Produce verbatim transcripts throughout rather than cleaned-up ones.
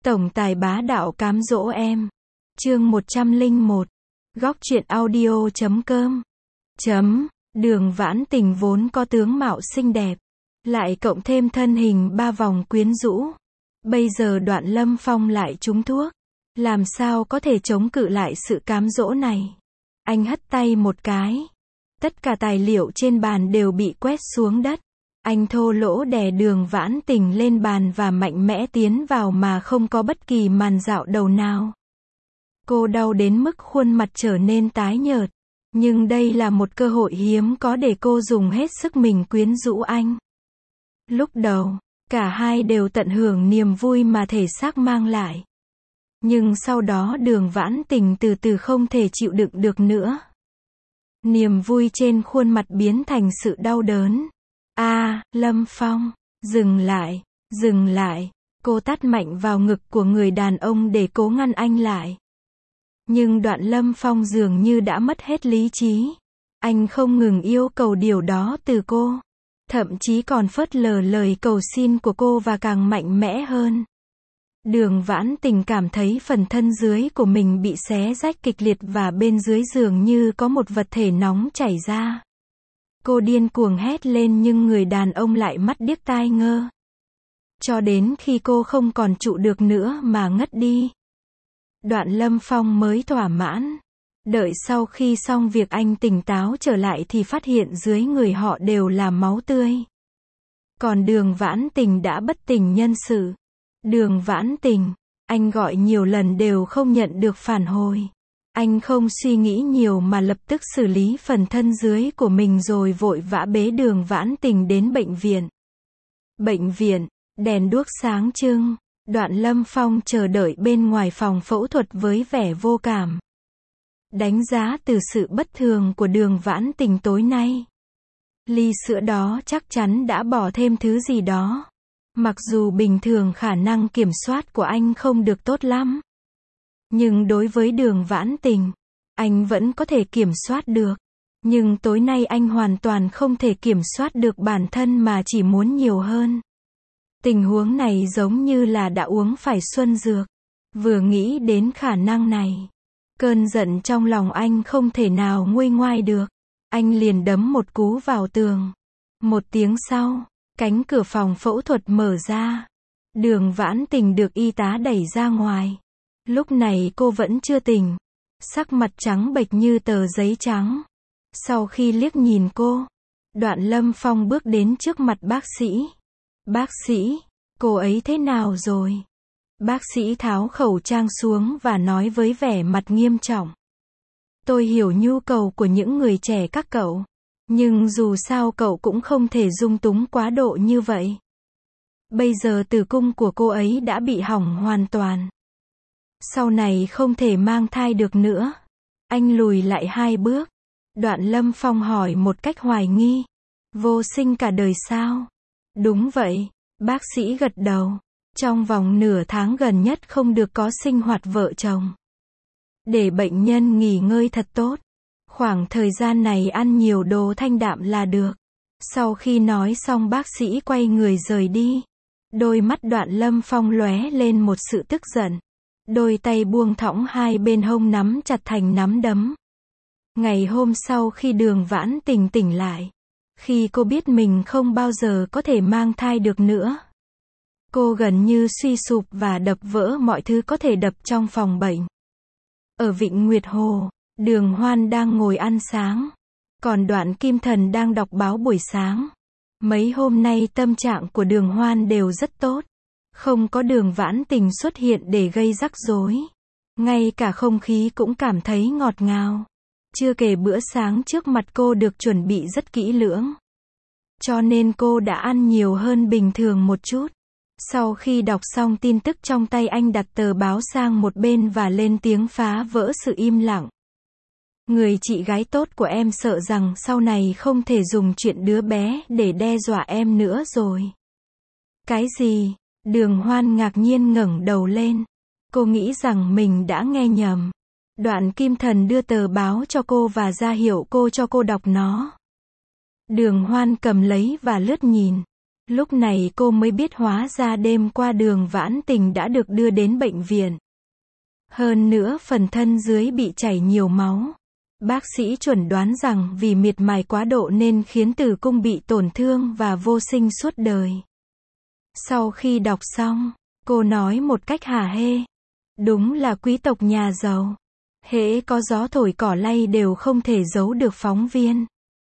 Tổng tài bá đạo cám dỗ em. Chương một trăm lẻ một. Góc truyện audio chấm com. Chấm. Đường Vãn Tình vốn có tướng mạo xinh đẹp, lại cộng thêm thân hình ba vòng quyến rũ. Bây giờ Đoạn Lâm Phong lại trúng thuốc, làm sao có thể chống cự lại sự cám dỗ này. Anh hất tay một cái, tất cả tài liệu trên bàn đều bị quét xuống đất. Anh thô lỗ đè Đường Vãn Tình lên bàn và mạnh mẽ tiến vào mà không có bất kỳ màn dạo đầu nào. Cô đau đến mức khuôn mặt trở nên tái nhợt, nhưng đây là một cơ hội hiếm có để cô dùng hết sức mình quyến rũ anh. Lúc đầu, cả hai đều tận hưởng niềm vui mà thể xác mang lại. Nhưng sau đó Đường Vãn Tình từ từ không thể chịu đựng được nữa. Niềm vui trên khuôn mặt biến thành sự đau đớn. A, à, Lâm Phong, dừng lại, dừng lại. Cô tát mạnh vào ngực của người đàn ông để cố ngăn anh lại. Nhưng Đoạn Lâm Phong dường như đã mất hết lý trí. Anh không ngừng yêu cầu điều đó từ cô, thậm chí còn phớt lờ lời cầu xin của cô và càng mạnh mẽ hơn. Đường Vãn Tình cảm thấy phần thân dưới của mình bị xé rách kịch liệt và bên dưới dường như có một vật thể nóng chảy ra. Cô điên cuồng hét lên nhưng người đàn ông lại mắt điếc tai ngơ. Cho đến khi cô không còn trụ được nữa mà ngất đi. Đoạn Lâm Phong mới thỏa mãn. Đợi sau khi xong việc anh tỉnh táo trở lại thì phát hiện dưới người họ đều là máu tươi. Còn Đường Vãn Tình đã bất tỉnh nhân sự. Đường Vãn Tình, anh gọi nhiều lần đều không nhận được phản hồi. Anh không suy nghĩ nhiều mà lập tức xử lý phần thân dưới của mình rồi vội vã bế Đường Vãn Tình đến bệnh viện. Bệnh viện, đèn đuốc sáng trưng. Đoạn Lâm Phong chờ đợi bên ngoài phòng phẫu thuật với vẻ vô cảm. Đánh giá từ sự bất thường của Đường Vãn Tình tối nay. Ly sữa đó chắc chắn đã bỏ thêm thứ gì đó. Mặc dù bình thường khả năng kiểm soát của anh không được tốt lắm. Nhưng đối với Đường Vãn Tình, anh vẫn có thể kiểm soát được. Nhưng tối nay anh hoàn toàn không thể kiểm soát được bản thân mà chỉ muốn nhiều hơn. Tình huống này giống như là đã uống phải xuân dược. Vừa nghĩ đến khả năng này, cơn giận trong lòng anh không thể nào nguôi ngoai được. Anh liền đấm một cú vào tường. Một tiếng sau, cánh cửa phòng phẫu thuật mở ra. Đường Vãn Tình được y tá đẩy ra ngoài. Lúc này cô vẫn chưa tỉnh. Sắc mặt trắng bệch như tờ giấy trắng. Sau khi liếc nhìn cô, Đoạn Lâm Phong bước đến trước mặt bác sĩ. Bác sĩ, cô ấy thế nào rồi? Bác sĩ tháo khẩu trang xuống và nói với vẻ mặt nghiêm trọng. Tôi hiểu nhu cầu của những người trẻ các cậu. Nhưng dù sao cậu cũng không thể dung túng quá độ như vậy. Bây giờ tử cung của cô ấy đã bị hỏng hoàn toàn. Sau này không thể mang thai được nữa. Anh lùi lại hai bước. Đoạn Lâm Phong hỏi một cách hoài nghi. Vô sinh cả đời sao? Đúng vậy. Bác sĩ gật đầu. Trong vòng nửa tháng gần nhất không được có sinh hoạt vợ chồng. Để bệnh nhân nghỉ ngơi thật tốt. Khoảng thời gian này ăn nhiều đồ thanh đạm là được. Sau khi nói xong bác sĩ quay người rời đi. Đôi mắt Đoạn Lâm Phong lóe lên một sự tức giận. Đôi tay buông thõng hai bên hông nắm chặt thành nắm đấm. Ngày hôm sau khi Đường Vãn Tình tỉnh lại. Khi cô biết mình không bao giờ có thể mang thai được nữa. Cô gần như suy sụp và đập vỡ mọi thứ có thể đập trong phòng bệnh. Ở Vịnh Nguyệt Hồ, Đường Hoan đang ngồi ăn sáng. Còn Đoạn Kim Thần đang đọc báo buổi sáng. Mấy hôm nay tâm trạng của Đường Hoan đều rất tốt. Không có Đường Vãn Tình xuất hiện để gây rắc rối. Ngay cả không khí cũng cảm thấy ngọt ngào. Chưa kể bữa sáng trước mặt cô được chuẩn bị rất kỹ lưỡng. Cho nên cô đã ăn nhiều hơn bình thường một chút. Sau khi đọc xong tin tức trong tay anh đặt tờ báo sang một bên và lên tiếng phá vỡ sự im lặng. Người chị gái tốt của em sợ rằng sau này không thể dùng chuyện đứa bé để đe dọa em nữa rồi. Cái gì? Đường Hoan ngạc nhiên ngẩng đầu lên. Cô nghĩ rằng mình đã nghe nhầm. Đoạn Kim Thần đưa tờ báo cho cô và ra hiệu cô cho cô đọc nó. Đường Hoan cầm lấy và lướt nhìn. Lúc này cô mới biết hóa ra đêm qua Đường Vãn Tình đã được đưa đến bệnh viện. Hơn nữa phần thân dưới bị chảy nhiều máu. Bác sĩ chuẩn đoán rằng vì miệt mài quá độ nên khiến tử cung bị tổn thương và vô sinh suốt đời. Sau khi đọc xong, cô nói một cách hả hê. Đúng là quý tộc nhà giàu. Hễ có gió thổi cỏ lay đều không thể giấu được phóng viên.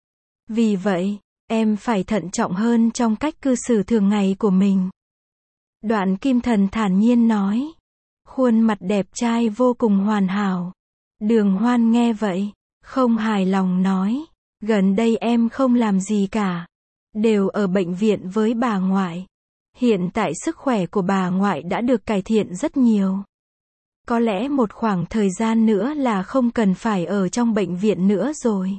Vì vậy, em phải thận trọng hơn trong cách cư xử thường ngày của mình. Đoạn Kim Thần thản nhiên nói. Khuôn mặt đẹp trai vô cùng hoàn hảo. Đường Hoan nghe vậy, không hài lòng nói. Gần đây em không làm gì cả. Đều ở bệnh viện với bà ngoại. Hiện tại sức khỏe của bà ngoại đã được cải thiện rất nhiều. Có lẽ một khoảng thời gian nữa là không cần phải ở trong bệnh viện nữa rồi.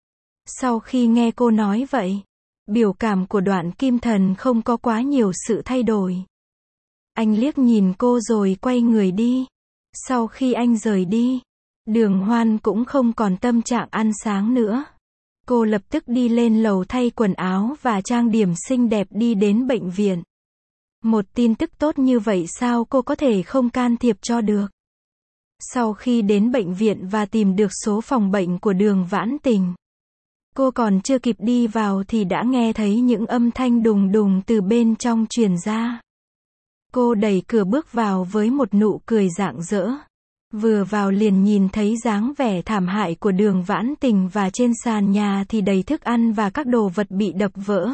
Sau khi nghe cô nói vậy, biểu cảm của Đoạn Kim Thần không có quá nhiều sự thay đổi. Anh liếc nhìn cô rồi quay người đi. Sau khi anh rời đi, Đường Hoan cũng không còn tâm trạng ăn sáng nữa. Cô lập tức đi lên lầu thay quần áo và trang điểm xinh đẹp đi đến bệnh viện. Một tin tức tốt như vậy sao cô có thể không can thiệp cho được. Sau khi đến bệnh viện và tìm được số phòng bệnh của Đường Vãn Tình, cô còn chưa kịp đi vào thì đã nghe thấy những âm thanh đùng đùng từ bên trong truyền ra. Cô đẩy cửa bước vào với một nụ cười rạng rỡ. Vừa vào liền nhìn thấy dáng vẻ thảm hại của Đường Vãn Tình và trên sàn nhà thì đầy thức ăn và các đồ vật bị đập vỡ.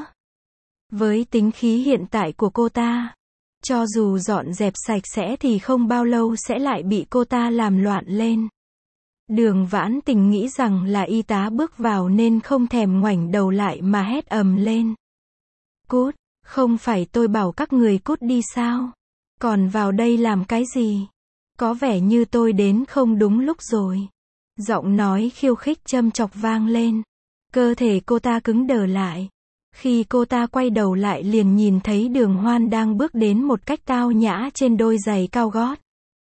Với tính khí hiện tại của cô ta, cho dù dọn dẹp sạch sẽ thì không bao lâu sẽ lại bị cô ta làm loạn lên. Đường Vãn Tình nghĩ rằng là y tá bước vào nên không thèm ngoảnh đầu lại mà hét ầm lên. Cút, không phải tôi bảo các người cút đi sao? Còn vào đây làm cái gì? Có vẻ như tôi đến không đúng lúc rồi. Giọng nói khiêu khích châm chọc vang lên. Cơ thể cô ta cứng đờ lại. Khi cô ta quay đầu lại liền nhìn thấy Đường Hoan đang bước đến một cách tao nhã trên đôi giày cao gót.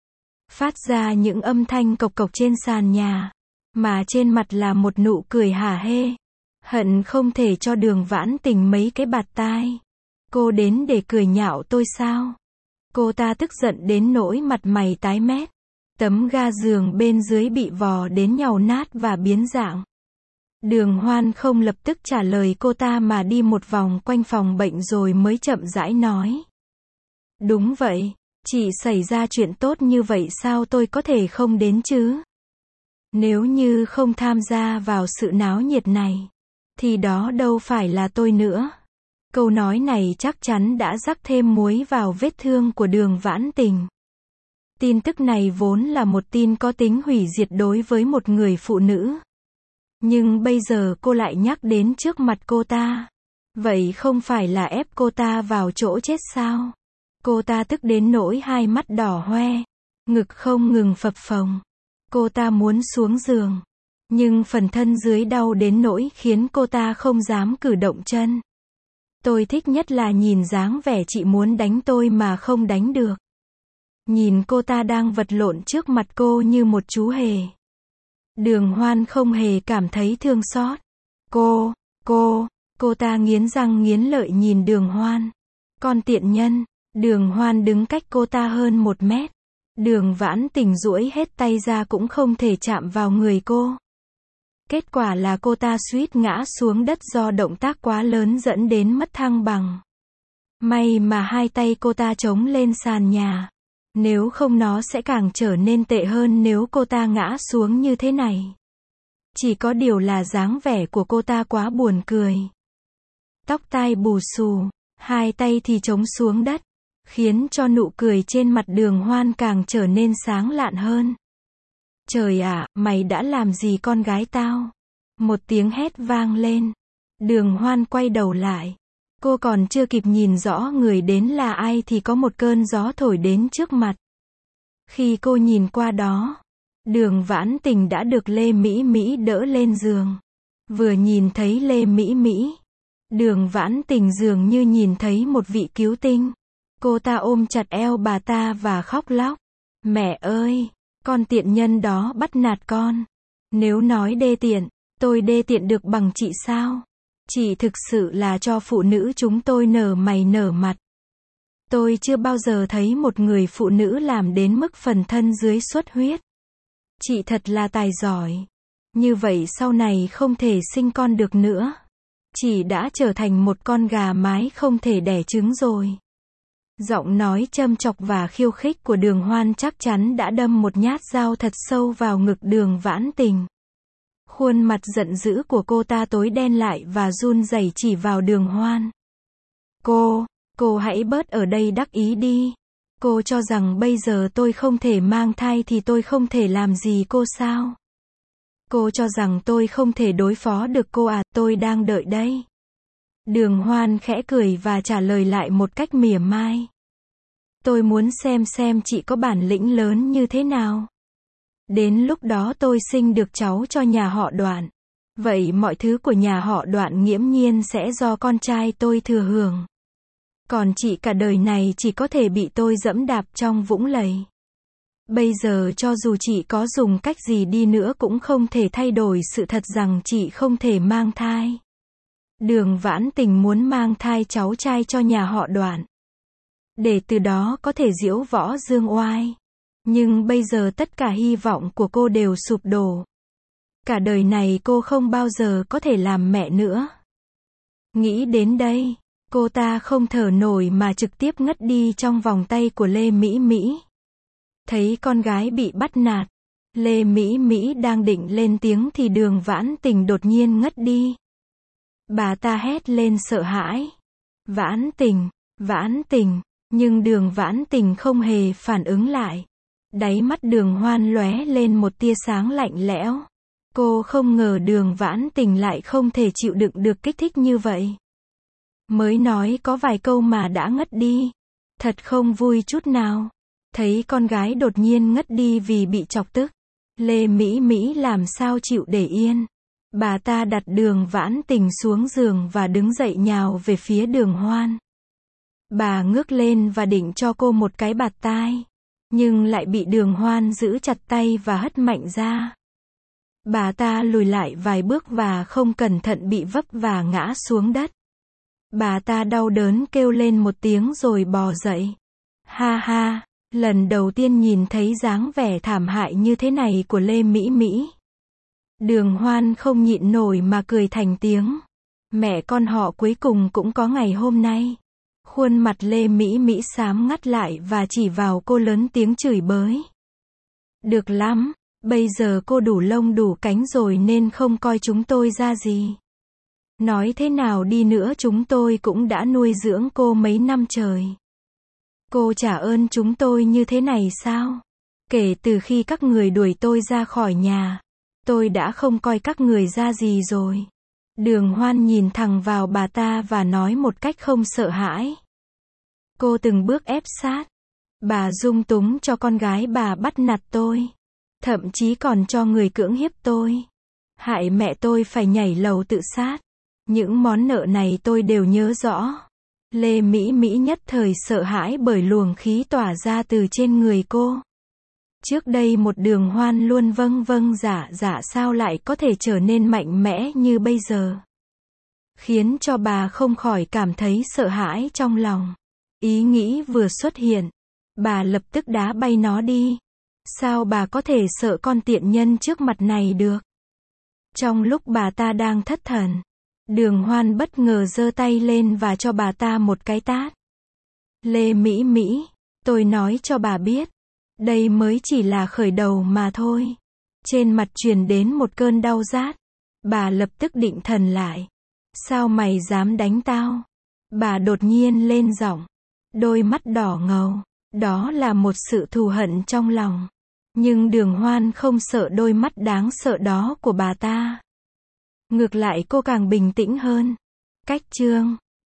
Phát ra những âm thanh cộc cộc trên sàn nhà. Mà trên mặt là một nụ cười hả hê. Hận không thể cho Đường Vãn Tình mấy cái bạt tai. Cô đến để cười nhạo tôi sao? Cô ta tức giận đến nỗi mặt mày tái mét. Tấm ga giường bên dưới bị vò đến nhàu nát và biến dạng. Đường Hoan không lập tức trả lời cô ta mà đi một vòng quanh phòng bệnh rồi mới chậm rãi nói. Đúng vậy, chỉ xảy ra chuyện tốt như vậy sao tôi có thể không đến chứ? Nếu như không tham gia vào sự náo nhiệt này, thì đó đâu phải là tôi nữa. Câu nói này chắc chắn đã rắc thêm muối vào vết thương của Đường Vãn Tình. Tin tức này vốn là một tin có tính hủy diệt đối với một người phụ nữ. Nhưng bây giờ cô lại nhắc đến trước mặt cô ta. Vậy không phải là ép cô ta vào chỗ chết sao? Cô ta tức đến nỗi hai mắt đỏ hoe, ngực không ngừng phập phồng. Cô ta muốn xuống giường, nhưng phần thân dưới đau đến nỗi khiến cô ta không dám cử động chân. Tôi thích nhất là nhìn dáng vẻ chị muốn đánh tôi mà không đánh được. Nhìn cô ta đang vật lộn trước mặt cô như một chú hề. Đường Hoan không hề cảm thấy thương xót. Cô, cô, cô ta nghiến răng nghiến lợi nhìn Đường Hoan. Con tiện nhân. Đường Hoan đứng cách cô ta hơn một mét. Đường Vãn Tình duỗi hết tay ra cũng không thể chạm vào người cô. Kết quả là cô ta suýt ngã xuống đất do động tác quá lớn dẫn đến mất thăng bằng. May mà hai tay cô ta chống lên sàn nhà. Nếu không nó sẽ càng trở nên tệ hơn nếu cô ta ngã xuống như thế này. Chỉ có điều là dáng vẻ của cô ta quá buồn cười. Tóc tai bù xù, hai tay thì chống xuống đất, khiến cho nụ cười trên mặt Đường Hoan càng trở nên sáng lạn hơn. Trời ạ, mày đã làm gì con gái tao? Một tiếng hét vang lên. Đường Hoan quay đầu lại. Cô còn chưa kịp nhìn rõ người đến là ai thì có một cơn gió thổi đến trước mặt. Khi cô nhìn qua đó, Đường Vãn Tình đã được Lê Mỹ Mỹ đỡ lên giường. Vừa nhìn thấy Lê Mỹ Mỹ, Đường Vãn Tình dường như nhìn thấy một vị cứu tinh. Cô ta ôm chặt eo bà ta và khóc lóc. Mẹ ơi, con tiện nhân đó bắt nạt con. Nếu nói đê tiện, tôi đê tiện được bằng chị sao? Chị thực sự là cho phụ nữ chúng tôi nở mày nở mặt. Tôi chưa bao giờ thấy một người phụ nữ làm đến mức phần thân dưới xuất huyết. Chị thật là tài giỏi. Như vậy sau này không thể sinh con được nữa. Chị đã trở thành một con gà mái không thể đẻ trứng rồi. Giọng nói châm chọc và khiêu khích của Đường Hoan chắc chắn đã đâm một nhát dao thật sâu vào ngực Đường Vãn Tình. Khuôn mặt giận dữ của cô ta tối đen lại và run rẩy chỉ vào Đường Hoan. Cô, cô hãy bớt ở đây đắc ý đi. Cô cho rằng bây giờ tôi không thể mang thai thì tôi không thể làm gì cô sao? Cô cho rằng tôi không thể đối phó được cô à, tôi đang đợi đây. Đường Hoan khẽ cười và trả lời lại một cách mỉa mai. Tôi muốn xem xem chị có bản lĩnh lớn như thế nào. Đến lúc đó tôi sinh được cháu cho nhà họ Đoạn. Vậy mọi thứ của nhà họ Đoạn nghiễm nhiên sẽ do con trai tôi thừa hưởng. Còn chị cả đời này chỉ có thể bị tôi dẫm đạp trong vũng lầy. Bây giờ cho dù chị có dùng cách gì đi nữa cũng không thể thay đổi sự thật rằng chị không thể mang thai. Đường Vãn Tình muốn mang thai cháu trai cho nhà họ Đoạn. Để từ đó có thể diễu võ dương oai. Nhưng bây giờ tất cả hy vọng của cô đều sụp đổ. Cả đời này cô không bao giờ có thể làm mẹ nữa. Nghĩ đến đây, cô ta không thở nổi mà trực tiếp ngất đi trong vòng tay của Lê Mỹ Mỹ. Thấy con gái bị bắt nạt, Lê Mỹ Mỹ đang định lên tiếng thì Đường Vãn Tình đột nhiên ngất đi. Bà ta hét lên sợ hãi. Vãn Tình, Vãn Tình, nhưng Đường Vãn Tình không hề phản ứng lại. Đáy mắt Đường Hoan lóe lên một tia sáng lạnh lẽo. Cô không ngờ Đường Vãn Tình lại không thể chịu đựng được kích thích như vậy. Mới nói có vài câu mà đã ngất đi. Thật không vui chút nào. Thấy con gái đột nhiên ngất đi vì bị chọc tức. Lê Mỹ Mỹ làm sao chịu để yên. Bà ta đặt Đường Vãn Tình xuống giường và đứng dậy nhào về phía Đường Hoan. Bà ngước lên và định cho cô một cái bạt tai. Nhưng lại bị Đường Hoan giữ chặt tay và hất mạnh ra. Bà ta lùi lại vài bước và không cẩn thận bị vấp và ngã xuống đất. Bà ta đau đớn kêu lên một tiếng rồi bò dậy. Ha ha, lần đầu tiên nhìn thấy dáng vẻ thảm hại như thế này của Lê Mỹ Mỹ. Đường Hoan không nhịn nổi mà cười thành tiếng. Mẹ con họ cuối cùng cũng có ngày hôm nay. Khuôn mặt Lê Mỹ Mỹ xám ngắt lại và chỉ vào cô lớn tiếng chửi bới. Được lắm, bây giờ cô đủ lông đủ cánh rồi nên không coi chúng tôi ra gì. Nói thế nào đi nữa chúng tôi cũng đã nuôi dưỡng cô mấy năm trời. Cô trả ơn chúng tôi như thế này sao? Kể từ khi các người đuổi tôi ra khỏi nhà, tôi đã không coi các người ra gì rồi. Đường Hoan nhìn thẳng vào bà ta và nói một cách không sợ hãi. Cô từng bước ép sát. Bà dung túng cho con gái bà bắt nạt tôi. Thậm chí còn cho người cưỡng hiếp tôi. Hại mẹ tôi phải nhảy lầu tự sát. Những món nợ này tôi đều nhớ rõ. Lê Mỹ Mỹ nhất thời sợ hãi bởi luồng khí tỏa ra từ trên người cô. Trước đây một Đường Hoan luôn vâng vâng dạ dạ sao lại có thể trở nên mạnh mẽ như bây giờ. Khiến cho bà không khỏi cảm thấy sợ hãi trong lòng. Ý nghĩ vừa xuất hiện, bà lập tức đá bay nó đi. Sao bà có thể sợ con tiện nhân trước mặt này được? Trong lúc bà ta đang thất thần, Đường Hoan bất ngờ giơ tay lên và cho bà ta một cái tát. Lê Mỹ Mỹ, tôi nói cho bà biết, đây mới chỉ là khởi đầu mà thôi. Trên mặt truyền đến một cơn đau rát. Bà lập tức định thần lại. Sao mày dám đánh tao? Bà đột nhiên lên giọng. Đôi mắt đỏ ngầu. Đó là một sự thù hận trong lòng. Nhưng Đường Hoan không sợ đôi mắt đáng sợ đó của bà ta. Ngược lại cô càng bình tĩnh hơn. Cách chương